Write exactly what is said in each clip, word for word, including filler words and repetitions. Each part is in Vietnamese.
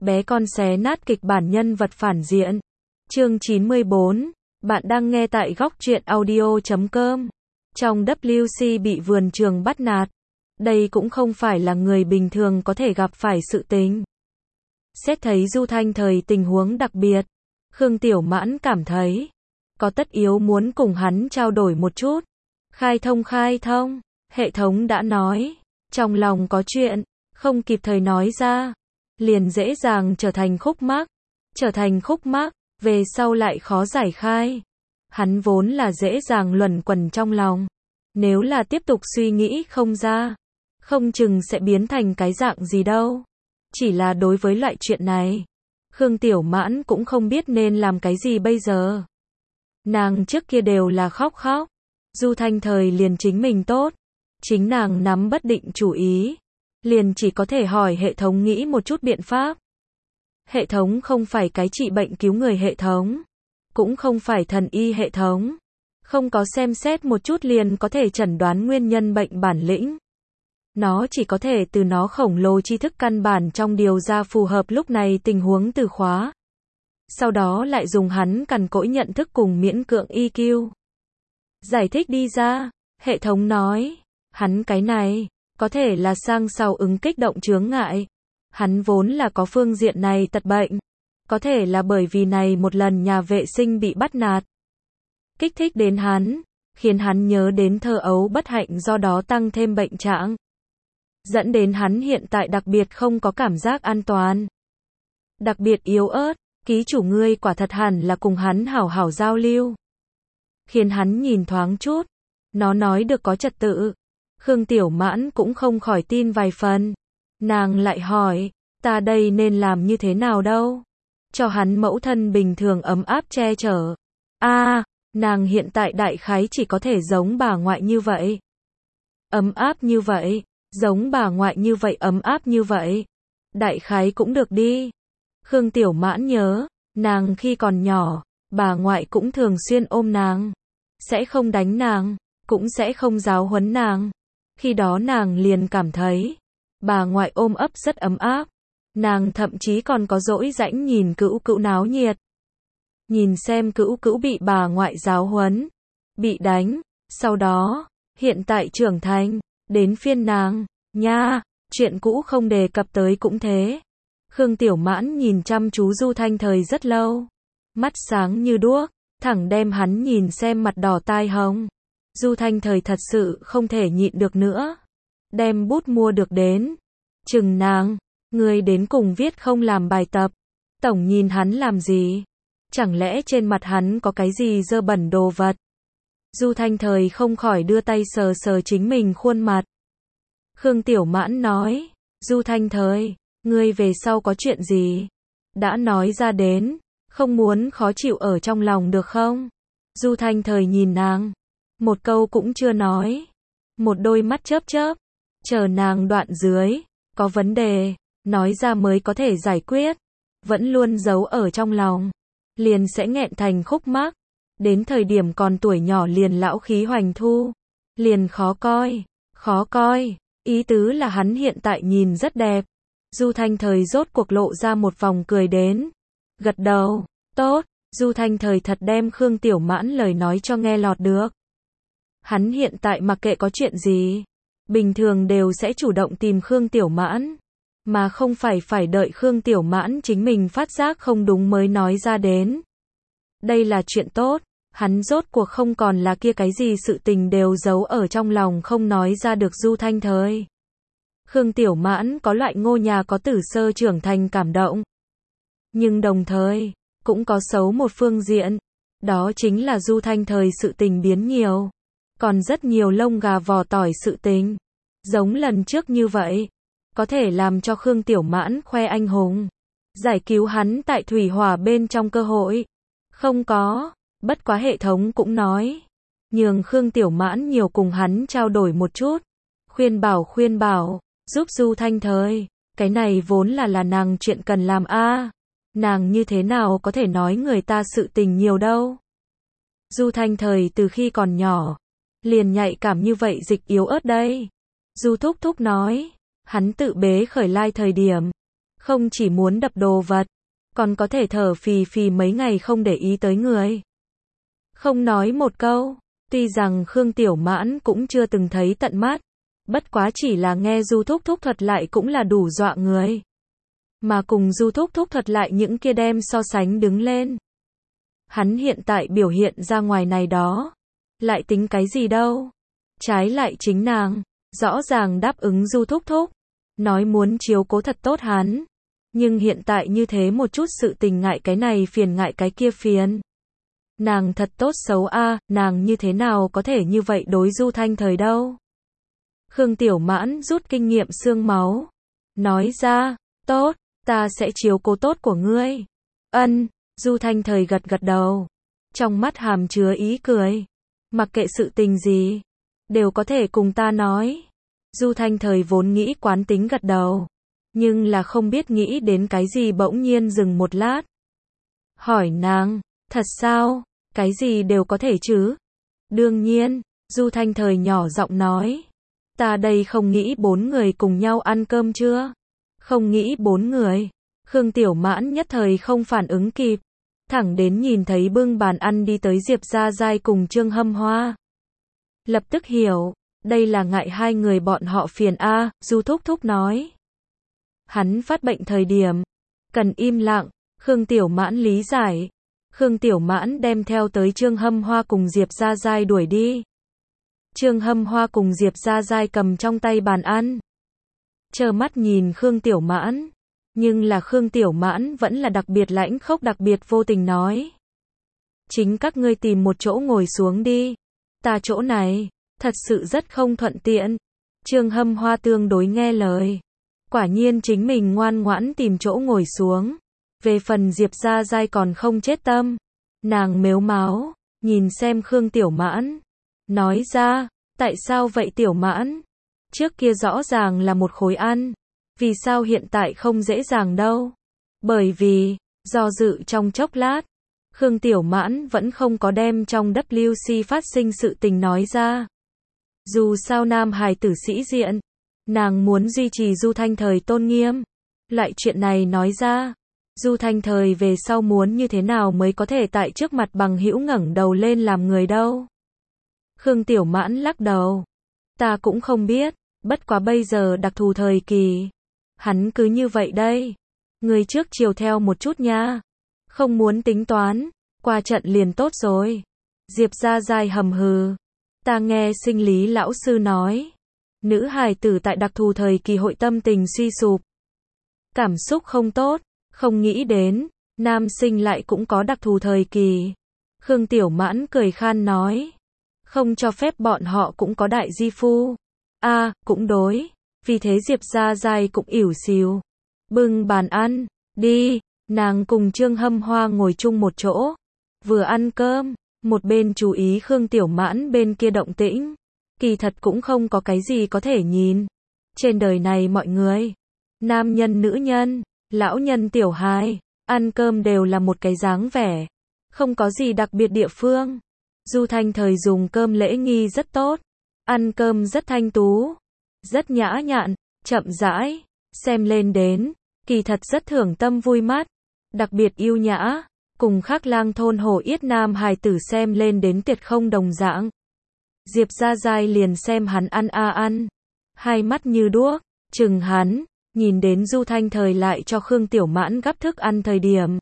bé con xé nát kịch bản nhân vật phản diện. Chương chín mươi bốn. Bạn đang nghe tại góc truyện audio chấm com. Trong W C bị vườn trường bắt nạt. Đây cũng không phải là người bình thường có thể gặp phải sự tình. Xét thấy Du Thanh Thời tình huống đặc biệt, Khương Tiểu Mãn cảm thấy có tất yếu muốn cùng hắn trao đổi một chút. Khai thông khai thông, hệ thống đã nói, trong lòng có chuyện, không kịp thời nói ra, liền dễ dàng trở thành khúc mắc, trở thành khúc mắc, về sau lại khó giải khai. Hắn vốn là dễ dàng luẩn quẩn trong lòng, nếu là tiếp tục suy nghĩ không ra, không chừng sẽ biến thành cái dạng gì đâu. Chỉ là đối với loại chuyện này, Khương Tiểu Mãn cũng không biết nên làm cái gì bây giờ. Nàng trước kia đều là khóc khóc, Du Thanh Thời liền chính mình tốt, chính nàng nắm bất định chủ ý, liền chỉ có thể hỏi hệ thống nghĩ một chút biện pháp. Hệ thống không phải cái trị bệnh cứu người hệ thống, cũng không phải thần y hệ thống, không có xem xét một chút liền có thể chẩn đoán nguyên nhân bệnh bản lĩnh. Nó chỉ có thể từ nó khổng lồ tri thức căn bản trong điều ra phù hợp lúc này tình huống từ khóa. Sau đó lại dùng hắn cằn cỗi nhận thức cùng miễn cưỡng E Q. Giải thích đi ra, hệ thống nói, hắn cái này, có thể là sang sau ứng kích động chướng ngại. Hắn vốn là có phương diện này tật bệnh. Có thể là bởi vì này một lần nhà vệ sinh bị bắt nạt. Kích thích đến hắn, khiến hắn nhớ đến thơ ấu bất hạnh do đó tăng thêm bệnh trạng. Dẫn đến hắn hiện tại đặc biệt không có cảm giác an toàn. Đặc biệt yếu ớt, ký chủ ngươi quả thật hẳn là cùng hắn hảo hảo giao lưu. Khiến hắn nhìn thoáng chút, nó nói được có trật tự. Khương Tiểu Mãn cũng không khỏi tin vài phần. Nàng lại hỏi, ta đây nên làm như thế nào đâu? Cho hắn mẫu thân bình thường ấm áp che chở. A, à, nàng hiện tại đại khái chỉ có thể giống bà ngoại như vậy. Ấm áp như vậy, giống bà ngoại như vậy ấm áp như vậy. Đại khái cũng được đi. Khương Tiểu Mãn nhớ, nàng khi còn nhỏ, bà ngoại cũng thường xuyên ôm nàng. Sẽ không đánh nàng, cũng sẽ không giáo huấn nàng. Khi đó nàng liền cảm thấy, bà ngoại ôm ấp rất ấm áp. Nàng thậm chí còn có dỗi rãnh nhìn Cữu Cữu náo nhiệt. Nhìn xem Cữu Cữu bị bà ngoại giáo huấn, bị đánh, sau đó, hiện tại trưởng thành, đến phiên nàng, nha, chuyện cũ không đề cập tới cũng thế. Khương Tiểu Mãn nhìn chăm chú Du Thanh Thời rất lâu, mắt sáng như đuốc, thẳng đem hắn nhìn xem mặt đỏ tai hồng. Du Thanh Thời thật sự không thể nhịn được nữa, đem bút mua được đến, chừng nàng, ngươi đến cùng viết không làm bài tập, tổng nhìn hắn làm gì, chẳng lẽ trên mặt hắn có cái gì dơ bẩn đồ vật. Du Thanh Thời không khỏi đưa tay sờ sờ chính mình khuôn mặt. Khương Tiểu Mãn nói, Du Thanh Thời, ngươi về sau có chuyện gì, đã nói ra đến, không muốn khó chịu ở trong lòng được không? Du Thanh Thời nhìn nàng, một câu cũng chưa nói, một đôi mắt chớp chớp, chờ nàng đoạn dưới, có vấn đề, nói ra mới có thể giải quyết, vẫn luôn giấu ở trong lòng, liền sẽ nghẹn thành khúc mắc, đến thời điểm còn tuổi nhỏ liền lão khí hoành thu, liền khó coi, khó coi, ý tứ là hắn hiện tại nhìn rất đẹp. Du Thanh Thời rốt cuộc lộ ra một vòng cười đến, gật đầu, tốt, Du Thanh Thời thật đem Khương Tiểu Mãn lời nói cho nghe lọt được. Hắn hiện tại mặc kệ có chuyện gì, bình thường đều sẽ chủ động tìm Khương Tiểu Mãn, mà không phải phải đợi Khương Tiểu Mãn chính mình phát giác không đúng mới nói ra đến. Đây là chuyện tốt, hắn rốt cuộc không còn là kia cái gì sự tình đều giấu ở trong lòng không nói ra được Du Thanh Thời. Khương Tiểu Mãn có loại ngô nhà có tử sơ trưởng thành cảm động. Nhưng đồng thời, cũng có xấu một phương diện, đó chính là Du Thanh Thời sự tình biến nhiều. Còn rất nhiều lông gà vò tỏi sự tình, giống lần trước như vậy, có thể làm cho Khương Tiểu Mãn khoe anh hùng, giải cứu hắn tại thủy hỏa bên trong cơ hội. Không có, bất quá hệ thống cũng nói, nhường Khương Tiểu Mãn nhiều cùng hắn trao đổi một chút, khuyên bảo khuyên bảo, giúp Du Thanh Thời, cái này vốn là là nàng chuyện cần làm a, à, nàng như thế nào có thể nói người ta sự tình nhiều đâu. Du Thanh Thời từ khi còn nhỏ, liền nhạy cảm như vậy dịch yếu ớt đây. Du Thúc Thúc nói, hắn tự bế khởi lai thời điểm, Không chỉ muốn đập đồ vật, còn có thể thở phì phì mấy ngày không để ý tới người. Không nói một câu, tuy rằng Khương Tiểu Mãn cũng chưa từng thấy tận mắt, bất quá chỉ là nghe Du Thúc Thúc thuật lại cũng là đủ dọa người. Mà cùng Du Thúc Thúc thuật lại những kia đem so sánh đứng lên. Hắn hiện tại biểu hiện ra ngoài này đó, lại tính cái gì đâu. Trái lại chính nàng, rõ ràng đáp ứng Du Thúc Thúc, nói muốn chiếu cố thật tốt hắn. Nhưng hiện tại như thế một chút sự tình ngại cái này phiền ngại cái kia phiền. Nàng thật tốt xấu a, à, nàng như thế nào có thể như vậy đối Du Thanh Thời đâu. Khương Tiểu Mãn rút kinh nghiệm xương máu, nói ra, tốt, ta sẽ chiếu cố tốt của ngươi. Ân, Du Thanh Thời gật gật đầu, trong mắt hàm chứa ý cười. Mặc kệ sự tình gì, đều có thể cùng ta nói. Du Thanh Thời vốn nghĩ quán tính gật đầu, nhưng là không biết nghĩ đến cái gì bỗng nhiên dừng một lát. Hỏi nàng, thật sao, cái gì đều có thể chứ? Đương nhiên, Du Thanh Thời nhỏ giọng nói. Ta đây không nghĩ bốn người cùng nhau ăn cơm chưa? Không nghĩ bốn người. Khương Tiểu Mãn nhất thời không phản ứng kịp. Thẳng đến nhìn thấy bưng bàn ăn đi tới Diệp Gia Giai cùng Trương Hâm Hoa. Lập tức hiểu, đây là ngại hai người bọn họ phiền a, à, Du Thúc Thúc nói. Hắn phát bệnh thời điểm, cần im lặng, Khương Tiểu Mãn lý giải. Khương Tiểu Mãn đem theo tới Trương Hâm Hoa cùng Diệp Gia Giai đuổi đi. Trương Hâm Hoa cùng Diệp Gia Giai cầm trong tay bàn ăn. Trơ mắt nhìn Khương Tiểu Mãn. Nhưng là Khương Tiểu Mãn vẫn là đặc biệt lãnh khốc đặc biệt vô tình nói. Chính các ngươi tìm một chỗ ngồi xuống đi. Ta chỗ này, thật sự rất không thuận tiện. Trương Hâm Hoa tương đối nghe lời. Quả nhiên chính mình ngoan ngoãn tìm chỗ ngồi xuống. Về phần Diệp Gia Giai còn không chết tâm. Nàng mếu máo, nhìn xem Khương Tiểu Mãn. Nói ra, tại sao vậy Tiểu Mãn? Trước kia rõ ràng là một khối ăn. Vì sao hiện tại không dễ dàng đâu? Bởi vì, do dự trong chốc lát, Khương Tiểu Mãn vẫn không có đem trong W C phát sinh sự tình nói ra. Dù sao nam hài tử sĩ diện, nàng muốn duy trì Du Thanh Thời tôn nghiêm. Lại chuyện này nói ra, Du Thanh Thời về sau muốn như thế nào mới có thể tại trước mặt bằng hữu ngẩng đầu lên làm người đâu? Khương Tiểu Mãn lắc đầu. Ta cũng không biết, bất quá bây giờ đặc thù thời kỳ. Hắn cứ như vậy đây. Người trước chiều theo một chút nha. Không muốn tính toán, qua trận liền tốt rồi. Diệp Gia Giai hầm hừ. Ta nghe sinh lý lão sư nói. Nữ hài tử tại đặc thù thời kỳ hội tâm tình suy sụp. Cảm xúc không tốt, không nghĩ đến, nam sinh lại cũng có đặc thù thời kỳ. Khương Tiểu Mãn cười khan nói. Không cho phép bọn họ cũng có đại di phu. A, à, cũng đối. Vì thế Diệp Gia Giai cũng ỉu xìu. Bưng bàn ăn, đi, nàng cùng Trương Hâm Hoa ngồi chung một chỗ. Vừa ăn cơm, một bên chú ý Khương Tiểu Mãn bên kia động tĩnh. Kỳ thật cũng không có cái gì có thể nhìn. Trên đời này mọi người, nam nhân nữ nhân, lão nhân tiểu hài, ăn cơm đều là một cái dáng vẻ. Không có gì đặc biệt địa phương. Du Thanh Thời dùng cơm lễ nghi rất tốt. Ăn cơm rất thanh tú. Rất nhã nhặn, chậm rãi, xem lên đến, kỳ thật rất thưởng tâm vui mắt, đặc biệt yêu nhã, cùng khác lang thôn hồ yết nam hài tử xem lên đến tuyệt không đồng dạng. Diệp Gia Giai liền xem hắn ăn a ăn, hai mắt như đuốc, chừng hắn, nhìn đến Du Thanh Thời lại cho Khương Tiểu Mãn gắp thức ăn thời điểm.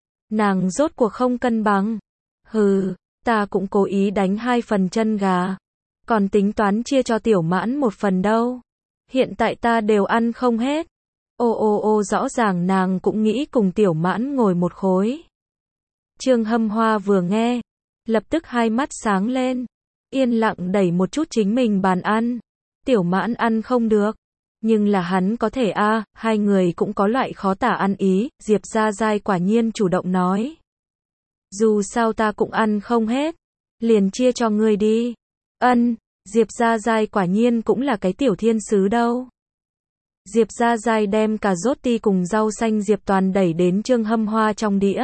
Nàng rốt cuộc không cân bằng. Hừ, ta cũng cố ý đánh hai phần chân gà. Còn tính toán chia cho Tiểu Mãn một phần đâu. Hiện tại ta đều ăn không hết. Ô ô ô rõ ràng nàng cũng nghĩ cùng Tiểu Mãn ngồi một khối. Trương Hâm Hoa vừa nghe, lập tức hai mắt sáng lên. Yên lặng đẩy một chút chính mình bàn ăn. Tiểu Mãn ăn không được. Nhưng là hắn có thể a, à, hai người cũng có loại khó tả ăn ý. Diệp Gia Giai quả nhiên chủ động nói. Dù sao ta cũng ăn không hết. Liền chia cho ngươi đi. Ân, Diệp Gia Giai quả nhiên cũng là cái tiểu thiên sứ đâu. Diệp Gia Giai đem cà rốt ti cùng rau xanh Diệp Toàn đẩy đến Trương Hâm Hoa trong đĩa.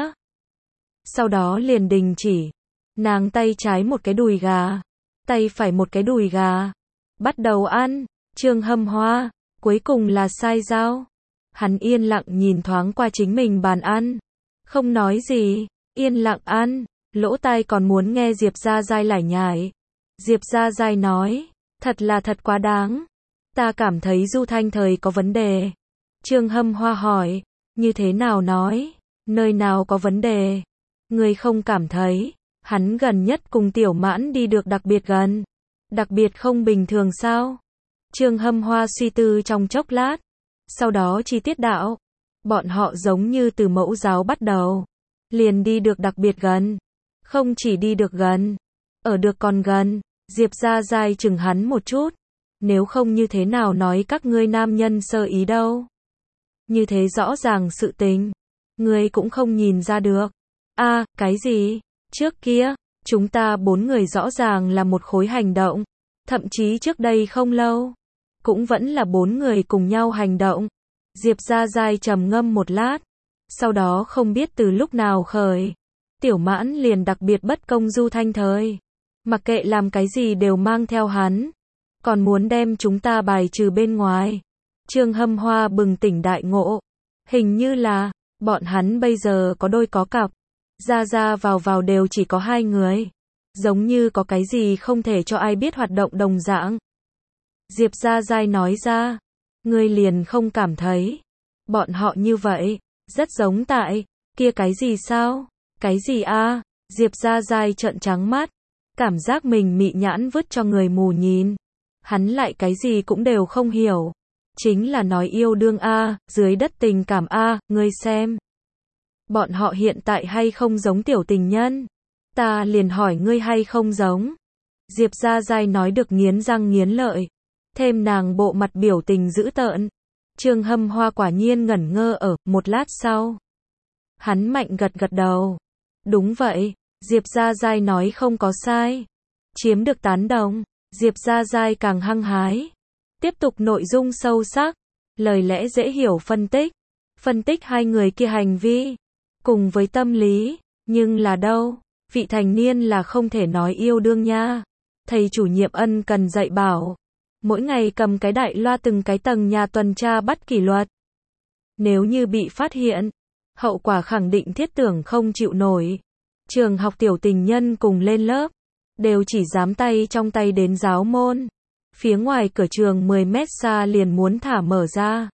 Sau đó liền đình chỉ. Nàng tay trái một cái đùi gà, tay phải một cái đùi gà. Bắt đầu ăn. Trương Hâm Hoa, cuối cùng là sai dao. Hắn yên lặng nhìn thoáng qua chính mình bàn ăn. Không nói gì, yên lặng ăn, lỗ tai còn muốn nghe Diệp Gia Giai lải nhải. Diệp Gia Giai nói, thật là thật quá đáng. Ta cảm thấy Du Thanh Thời có vấn đề. Trương Hâm Hoa hỏi, như thế nào nói, nơi nào có vấn đề? Ngươi không cảm thấy, hắn gần nhất cùng Tiểu Mãn đi được đặc biệt gần, đặc biệt không bình thường sao? Trương Hâm Hoa suy tư trong chốc lát, sau đó chi tiết đạo, bọn họ giống như từ mẫu giáo bắt đầu, liền đi được đặc biệt gần, không chỉ đi được gần, ở được còn gần. Diệp Gia Giai chừng hắn một chút, nếu không như thế nào nói các ngươi nam nhân sơ ý đâu? Như thế rõ ràng sự tình, ngươi cũng không nhìn ra được. A, à, cái gì? Trước kia, chúng ta bốn người rõ ràng là một khối hành động, thậm chí trước đây không lâu, cũng vẫn là bốn người cùng nhau hành động. Diệp Gia Giai trầm ngâm một lát, sau đó không biết từ lúc nào khởi, Tiểu Mãn liền đặc biệt bất công Du Thanh Thời, mặc kệ làm cái gì đều mang theo hắn, còn muốn đem chúng ta bài trừ bên ngoài. Trương Hâm Hoa bừng tỉnh đại ngộ, hình như là, bọn hắn bây giờ có đôi có cặp, ra ra vào vào đều chỉ có hai người, giống như có cái gì không thể cho ai biết hoạt động đồng dạng. Diệp Gia Giai nói ra, ngươi liền không cảm thấy, bọn họ như vậy, rất giống tại, kia cái gì sao, cái gì a? Diệp Gia Giai trợn trắng mắt, cảm giác mình mị nhãn vứt cho người mù nhìn, hắn lại cái gì cũng đều không hiểu. Chính là nói yêu đương a, dưới đất tình cảm a, ngươi xem. Bọn họ hiện tại hay không giống tiểu tình nhân? Ta liền hỏi ngươi hay không giống? Diệp Gia Giai nói được nghiến răng nghiến lợi, thêm nàng bộ mặt biểu tình dữ tợn. Trương Hâm Hoa quả nhiên ngẩn ngơ ở, một lát sau. Hắn mạnh gật gật đầu. Đúng vậy, Diệp Gia Giai nói không có sai. Chiếm được tán đồng, Diệp Gia Giai càng hăng hái. Tiếp tục nội dung sâu sắc, lời lẽ dễ hiểu phân tích, phân tích hai người kia hành vi, cùng với tâm lý, nhưng là đâu, vị thành niên là không thể nói yêu đương nha. Thầy chủ nhiệm ân cần dạy bảo, mỗi ngày cầm cái đại loa từng cái tầng nhà tuần tra bắt kỷ luật. Nếu như bị phát hiện, hậu quả khẳng định thiết tưởng không chịu nổi. Trường học tiểu tình nhân cùng lên lớp, đều chỉ dám tay trong tay đến giáo môn. Phía ngoài cửa trường mười mét xa liền muốn thả mở ra.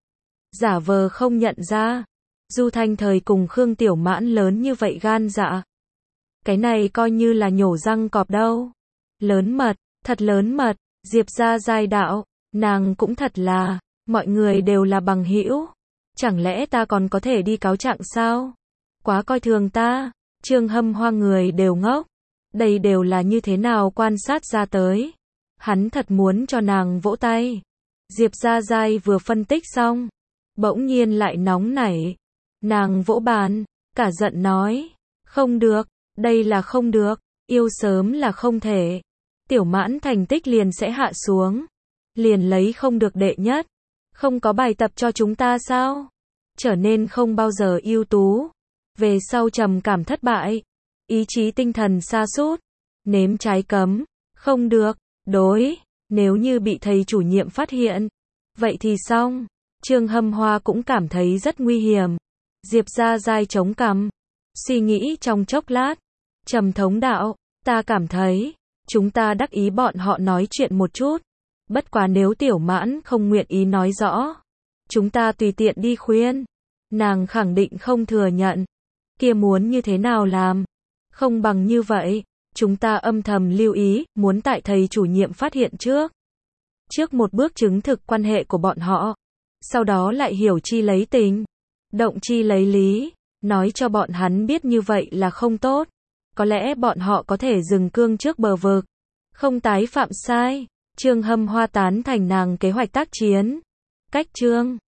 Giả vờ không nhận ra. Du Thanh Thời cùng Khương Tiểu Mãn lớn như vậy gan dạ. Cái này coi như là nhổ răng cọp đâu. Lớn mật, thật lớn mật. Diệp Gia Giai đạo, nàng cũng thật là, mọi người đều là bằng hữu. Chẳng lẽ ta còn có thể đi cáo trạng sao? Quá coi thường ta. Trương Hâm Hoa người đều ngốc. Đây đều là như thế nào quan sát ra tới. Hắn thật muốn cho nàng vỗ tay. Diệp Gia Giai vừa phân tích xong, bỗng nhiên lại nóng nảy. Nàng vỗ bàn, cả giận nói, không được, đây là không được, yêu sớm là không thể. Tiểu Mãn thành tích liền sẽ hạ xuống, liền lấy không được đệ nhất. Không có bài tập cho chúng ta sao? Trở nên không bao giờ ưu tú. Về sau trầm cảm thất bại, ý chí tinh thần sa sút, nếm trái cấm, không được. Đối, nếu như bị thầy chủ nhiệm phát hiện, vậy thì xong. Trương Hâm Hoa cũng cảm thấy rất nguy hiểm. Diệp Gia Giai chống cằm, suy nghĩ trong chốc lát, trầm thống đạo, ta cảm thấy, chúng ta đắc ý bọn họ nói chuyện một chút. Bất quá nếu Tiểu Mãn không nguyện ý nói rõ, chúng ta tùy tiện đi khuyên. Nàng khẳng định không thừa nhận. Kia muốn như thế nào làm? Không bằng như vậy. Chúng ta âm thầm lưu ý, muốn tại thầy chủ nhiệm phát hiện trước. Trước một bước chứng thực quan hệ của bọn họ. Sau đó lại hiểu chi lấy tình, động chi lấy lý, nói cho bọn hắn biết như vậy là không tốt. Có lẽ bọn họ có thể dừng cương trước bờ vực, không tái phạm sai. Trương Hâm Hoa tán thành nàng kế hoạch tác chiến. Cách Trương